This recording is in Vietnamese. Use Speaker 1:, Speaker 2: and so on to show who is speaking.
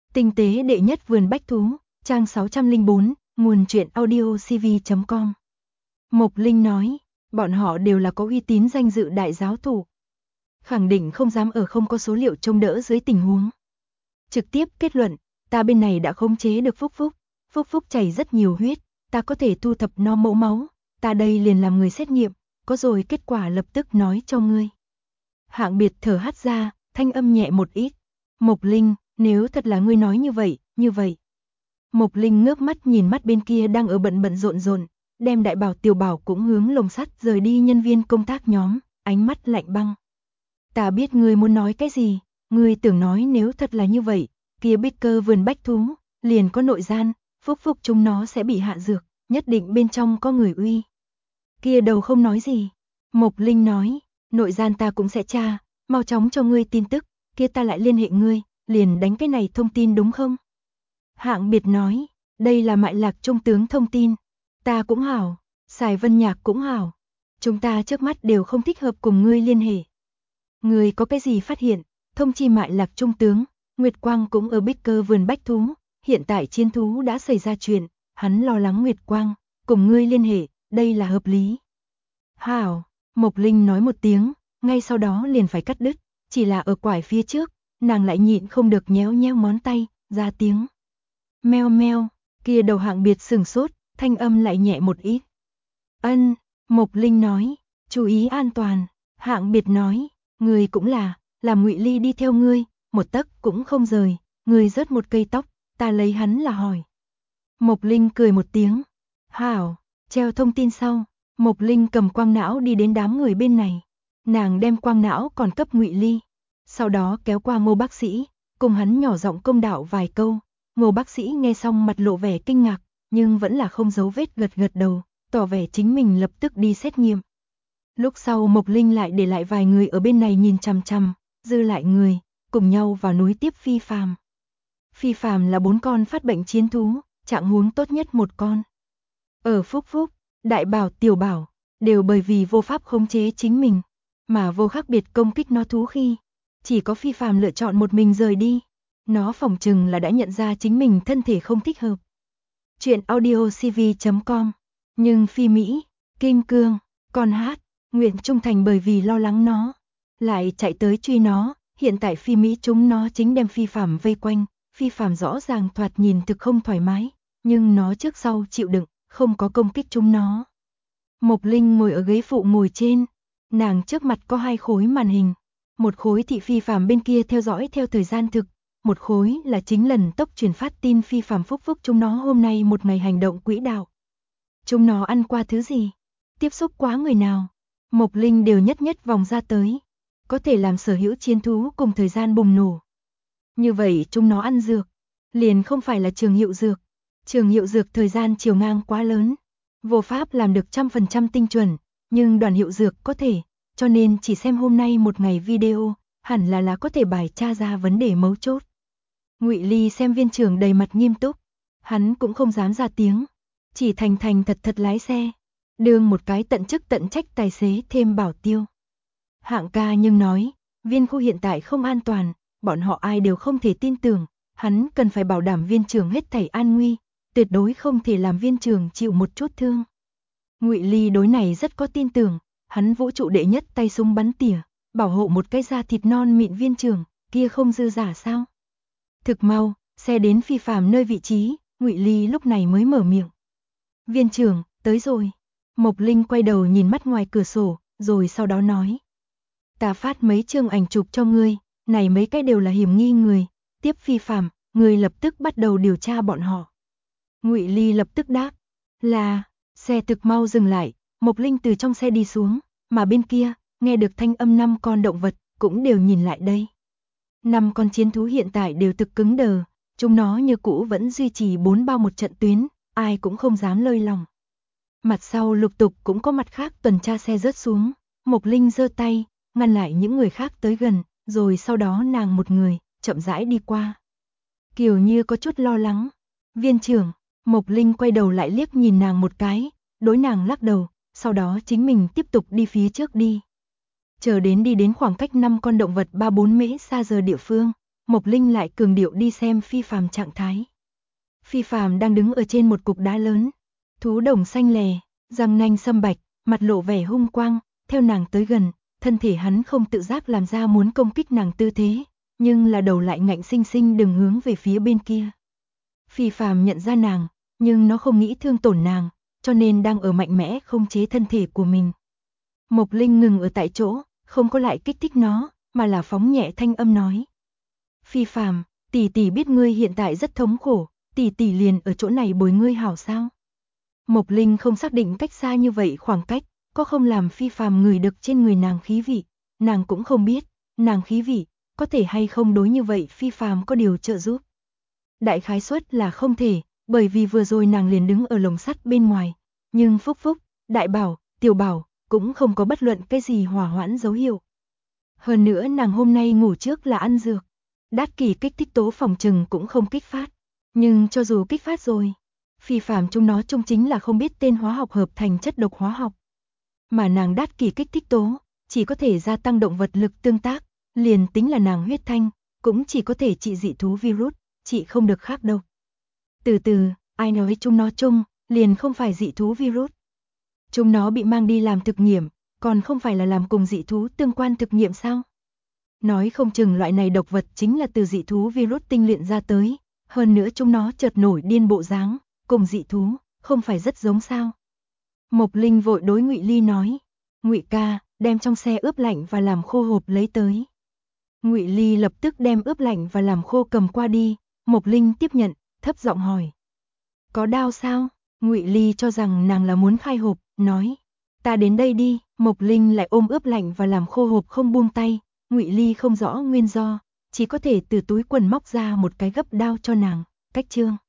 Speaker 1: Tinh tế đệ nhất vườn bách thú, trang 604, nguồn truyện audio cv.com. Mộc Linh nói, bọn họ đều là có uy tín danh dự đại giáo thủ. Khẳng định không dám ở không có số liệu trông đỡ dưới tình huống. Trực tiếp kết luận, ta bên này đã khống chế được Phúc Phúc. Phúc Phúc chảy rất nhiều huyết, ta có thể thu thập no mẫu máu, ta đây liền làm người xét nghiệm, có rồi kết quả lập tức nói cho ngươi. Hạng Biệt thở hắt ra, thanh âm nhẹ một ít. Mộc Linh, nếu thật là ngươi nói như vậy. Mộc Linh ngước mắt nhìn mắt bên kia đang ở bận rộn, đem Đại Bảo Tiểu Bảo cũng hướng lồng sắt rời đi nhân viên công tác nhóm, ánh mắt lạnh băng. Ta biết ngươi muốn nói cái gì, ngươi tưởng nói nếu thật là như vậy, kia Baker vườn bách thú, liền có nội gian, Phúc Phúc chúng nó sẽ bị hạ dược, nhất định bên trong có người uy. Kia đầu không nói gì. Mộc Linh nói, nội gian ta cũng sẽ tra, mau chóng cho ngươi tin tức, kia ta lại liên hệ ngươi, liền đánh cái này thông tin đúng không? Hạng Biệt nói, đây là Mại Lạc trung tướng thông tin, ta cũng hảo, Sài Vân Nhạc cũng hảo, chúng ta trước mắt đều không thích hợp cùng ngươi liên hệ. Ngươi có cái gì phát hiện, thông chi Mại Lạc trung tướng, Nguyệt Quang cũng ở Baker vườn bách thú, hiện tại chiến thú đã xảy ra chuyện, hắn lo lắng Nguyệt Quang, cùng ngươi liên hệ, đây là hợp lý. Hảo, Mộc Linh nói một tiếng, ngay sau đó liền phải cắt đứt, chỉ là ở quải phía trước, nàng lại nhịn không được nhéo ngón tay, ra tiếng. Meo meo, kia đầu Hạng Biệt sừng sốt, thanh âm lại nhẹ một ít. Ân, Mộc Linh nói, chú ý an toàn. Hạng Biệt nói, người cũng là, làm Ngụy Ly đi theo ngươi, một tấc cũng không rời, ngươi rớt một cây tóc, ta lấy hắn là hỏi. Mộc Linh cười một tiếng. Hảo, treo thông tin sau, Mộc Linh cầm quang não đi đến đám người bên này. Nàng đem quang não còn cấp Ngụy Ly, sau đó kéo qua Ngô bác sĩ, cùng hắn nhỏ giọng công đạo vài câu. Ngô bác sĩ nghe xong mặt lộ vẻ kinh ngạc, nhưng vẫn là không giấu vết gật đầu, tỏ vẻ chính mình lập tức đi xét nghiệm. Lúc sau Mộc Linh lại để lại vài người ở bên này nhìn chằm chằm, dư lại người, cùng nhau vào núi tiếp Phi Phàm. Phi Phàm là 4 con phát bệnh chiến thú, trạng huống tốt nhất một con. Ở Phúc Phúc, Đại Bảo Tiểu Bảo, đều bởi vì vô pháp khống chế chính mình, mà vô khác biệt công kích nó thú khi, chỉ có Phi Phàm lựa chọn một mình rời đi. Nó phỏng chừng là đã nhận ra chính mình thân thể không thích hợp. Chuyện audio cv.com. Nhưng Phi Mỹ, Kim Cương, Con Hát, nguyện trung thành bởi vì lo lắng nó, lại chạy tới truy nó. Hiện tại Phi Mỹ chúng nó chính đem Phi Phàm vây quanh. Phi Phàm rõ ràng thoạt nhìn thực không thoải mái, nhưng nó trước sau chịu đựng, không có công kích chúng nó. Mộc Linh ngồi ở ghế phụ ngồi trên, nàng trước mặt có 2 khối màn hình, một khối thị Phi Phàm bên kia theo dõi theo thời gian thực, một khối là chính lần tốc truyền phát tin Phi Phàm Phúc Phúc chúng nó hôm nay một ngày hành động quỹ đạo. Chúng nó ăn qua thứ gì? Tiếp xúc quá người nào? Mộc Linh đều nhất vòng ra tới, có thể làm sở hữu chiến thú cùng thời gian bùng nổ. Như vậy chúng nó ăn dược, liền không phải là trường hiệu dược. Trường hiệu dược thời gian chiều ngang quá lớn, vô pháp làm được 100% tinh chuẩn, nhưng đoàn hiệu dược có thể, cho nên chỉ xem hôm nay một ngày video, hẳn là có thể bài tra ra vấn đề mấu chốt. Ngụy Ly xem viên trưởng đầy mặt nghiêm túc, hắn cũng không dám ra tiếng, chỉ thành thật lái xe, đương một cái tận chức tận trách tài xế thêm bảo tiêu. Hạng ca nhưng nói, viên khu hiện tại không an toàn, bọn họ ai đều không thể tin tưởng, hắn cần phải bảo đảm viên trưởng hết thảy an nguy, tuyệt đối không thể làm viên trưởng chịu một chút thương. Ngụy Ly đối này rất có tin tưởng, hắn vũ trụ đệ nhất tay súng bắn tỉa, bảo hộ một cái da thịt non mịn viên trưởng, kia không dư giả sao? Thực mau, xe đến Phi Phàm nơi vị trí, Ngụy Ly lúc này mới mở miệng. Viên trưởng, tới rồi. Mộc Linh quay đầu nhìn mắt ngoài cửa sổ, rồi sau đó nói. Ta phát mấy chương ảnh chụp cho ngươi, này mấy cái đều là hiểm nghi người, tiếp Phi Phàm, ngươi lập tức bắt đầu điều tra bọn họ. Ngụy Ly lập tức đáp, là, xe thực mau dừng lại, Mộc Linh từ trong xe đi xuống, mà bên kia, nghe được thanh âm 5 con động vật, cũng đều nhìn lại đây. 5 con chiến thú hiện tại đều thực cứng đờ, chúng nó như cũ vẫn duy trì 4 bao một trận tuyến, ai cũng không dám lơi lòng. Mặt sau lục tục cũng có mặt khác tuần tra xe rớt xuống, Mộc Linh giơ tay, ngăn lại những người khác tới gần, rồi sau đó nàng một người, chậm rãi đi qua. Kiều Như có chút lo lắng. Viên trưởng, Mộc Linh quay đầu lại liếc nhìn nàng một cái, đối nàng lắc đầu, sau đó chính mình tiếp tục đi phía trước đi. Chờ đến đi đến khoảng cách 5 con động vật 3-4 mễ xa giờ địa phương, Mộc Linh lại cường điệu đi xem Phi Phàm trạng thái. Phi Phàm đang đứng ở trên một cục đá lớn, thú đồng xanh lè, răng nanh sâm bạch, mặt lộ vẻ hung quang, theo nàng tới gần, thân thể hắn không tự giác làm ra muốn công kích nàng tư thế, nhưng là đầu lại ngạnh sinh sinh đừng hướng về phía bên kia. Phi Phàm nhận ra nàng, nhưng nó không nghĩ thương tổn nàng, cho nên đang ở mạnh mẽ khống chế thân thể của mình. Mộc Linh ngừng ở tại chỗ, không có lại kích thích nó, mà là phóng nhẹ thanh âm nói. Phi Phàm, tỷ tỷ biết ngươi hiện tại rất thống khổ, tỷ tỷ liền ở chỗ này bồi ngươi hảo sao? Mộc Linh không xác định cách xa như vậy khoảng cách, có không làm Phi Phàm ngửi được trên người nàng khí vị, nàng cũng không biết, nàng khí vị, có thể hay không đối như vậy Phi Phàm có điều trợ giúp. Đại khái suất là không thể, bởi vì vừa rồi nàng liền đứng ở lồng sắt bên ngoài, nhưng Phúc Phúc, Đại Bảo, Tiểu Bảo, cũng không có bất luận cái gì hỏa hoãn dấu hiệu. Hơn nữa nàng hôm nay ngủ trước là ăn dược, đát kỳ kích thích tố phòng trừng cũng không kích phát, nhưng cho dù kích phát rồi, Phi Phàm chúng nó chung chính là không biết tên hóa học hợp thành chất độc hóa học. Mà nàng đát kỳ kích thích tố, chỉ có thể gia tăng động vật lực tương tác, liền tính là nàng huyết thanh, cũng chỉ có thể trị dị thú virus, trị không được khác đâu. Từ từ, ai nói chúng nó chung, liền không phải dị thú virus. Chúng nó bị mang đi làm thực nghiệm, còn không phải là làm cùng dị thú tương quan thực nghiệm sao? Nói không chừng loại này độc vật chính là từ dị thú virus tinh luyện ra tới, hơn nữa chúng nó chợt nổi điên bộ dáng, cùng dị thú, không phải rất giống sao? Mộc Linh vội đối Ngụy Ly nói, Ngụy ca, đem trong xe ướp lạnh và làm khô hộp lấy tới. Ngụy Ly lập tức đem ướp lạnh và làm khô cầm qua đi, Mộc Linh tiếp nhận, thấp giọng hỏi. Có đau sao? Ngụy Ly cho rằng nàng là muốn khai hộp, nói. Ta đến đây đi, Mộc Linh lại ôm ướp lạnh và làm khô hộp không buông tay, Ngụy Ly không rõ nguyên do, chỉ có thể từ túi quần móc ra một cái gấp đao cho nàng, cách chương.